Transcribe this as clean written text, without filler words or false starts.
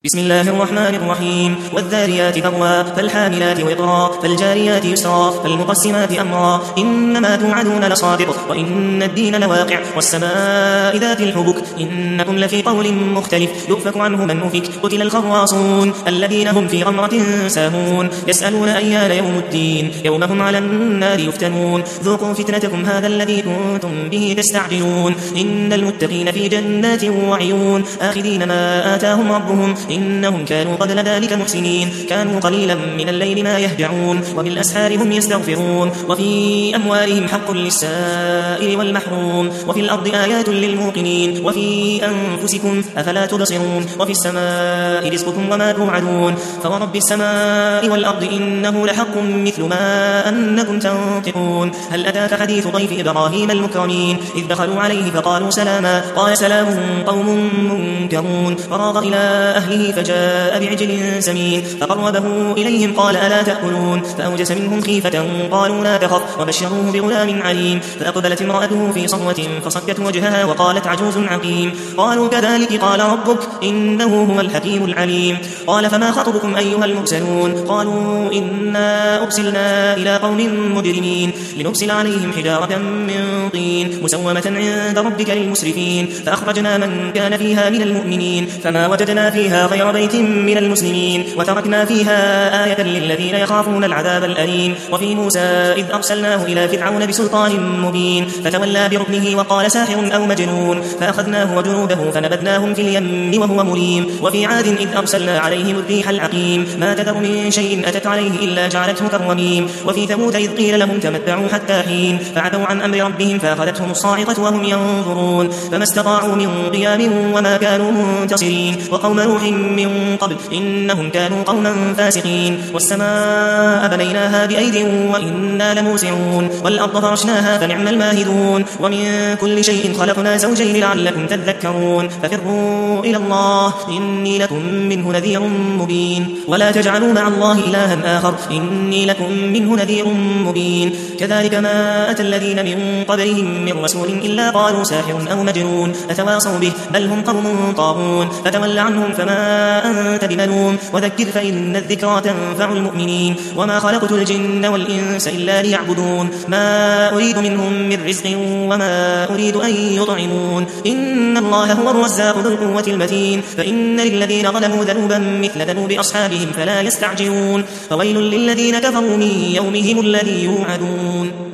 بسم الله الرحمن الرحيم والذاريات ذروا فالحاملات وقرا فالجاريات يسرا فالمقسمات أمرا إنما توعدون لصادق وإن الدين لواقع والسماء ذات الحبك إنكم لفي قول مختلف يؤفك عنه من أفك قتل الخراصون الذين هم في غمرة ساهون يسألون أيان يوم الدين يوم هم على النار يفتنون ذوقوا فتنتكم هذا الذي كنتم به تستعجلون إن المتقين في جنات وعيون آخذين ما آتاهم ربهم إنهم كانوا قبل ذلك محسنين كانوا قليلا من الليل ما يهجعون وبالأسحار هم يستغفرون وفي أموالهم حق للسائل والمحروم وفي الأرض آيات للموقنين وفي أنفسكم أفلا تبصرون وفي السماء رزقكم وما توعدون فورب السماء والأرض إنه لحق مثل ما أنكم تنطقون هل أتاك حديث ضيف إبراهيم المكرمين إذ دخلوا عليه فقالوا سلاما قال سلام قوم منكرون فراغ إلى أهله فجاء بعجل سمين فقربه إليهم قال ألا تأكلون فأوجس منهم خيفة قالوا لا تخف وبشروه بغلام عليم فأقبلت امرأته في صرة فصكت وجهها وقالت عجوز عقيم قالوا كذلك قال ربك إنه هو الحكيم العليم قال فما خطبكم أيها المرسلون قالوا إنا أرسلنا إلى قوم مجرمين لنرسل عليهم حجارة من طين مسومة عند ربك للمسرفين فأخرجنا من كان فيها من المؤمنين فما وجدنا فيها غير بيت من المسلمين وتركنا فيها آية للذين يخافون العذاب الأليم وفي موسى إذ أرسلناه إلى فرعون بسلطان مبين فتولى بركنه وقال ساحر أو مجنون فأخذناه وجنوده فنبذناهم في اليم وهو مليم وفي عاد إذ أرسلنا عليهم الريح العقيم ما تذر من شيء أتت عليه إلا جعلته كالرميم وفي ثمود إذ قيل لهم تمتعوا حتى حين فعتوا عن أمر ربهم فأخذتهم الصاعقة وهم ينظرون فما استطاعوا من قيام وما كانوا منتصرين وقوم نوح من قبل إنهم كانوا قوما فاسقين والسماء بنيناها بأيد وإنا لموسعون والأرض فرشناها فنعم الماهدون ومن كل شيء خلقنا زوجين لعلكم تذكرون ففروا إلى الله إني لكم منه نذير مبين ولا تجعلوا مع الله إلها آخر إني لكم منه نذير مبين كذلك ما أتى الذين من قبلهم من رسول إلا قالوا ساحر أو مجنون أتواصوا به بل هم قوم طاغون فتول عنهم فما أنت بملوم وذكر فإن الذكرى تنفع المؤمنين وما خلقت الجن والإنس إلا ليعبدون ما أريد منهم من رزق وما أريد أن يطعمون إن الله هو الرزاق ذو القوة المتين فإن للذين ظلموا ذنوبا مثل ذنوب أصحابهم فلا يستعجلون فويل للذين كفروا من يومهم الذي يوعدون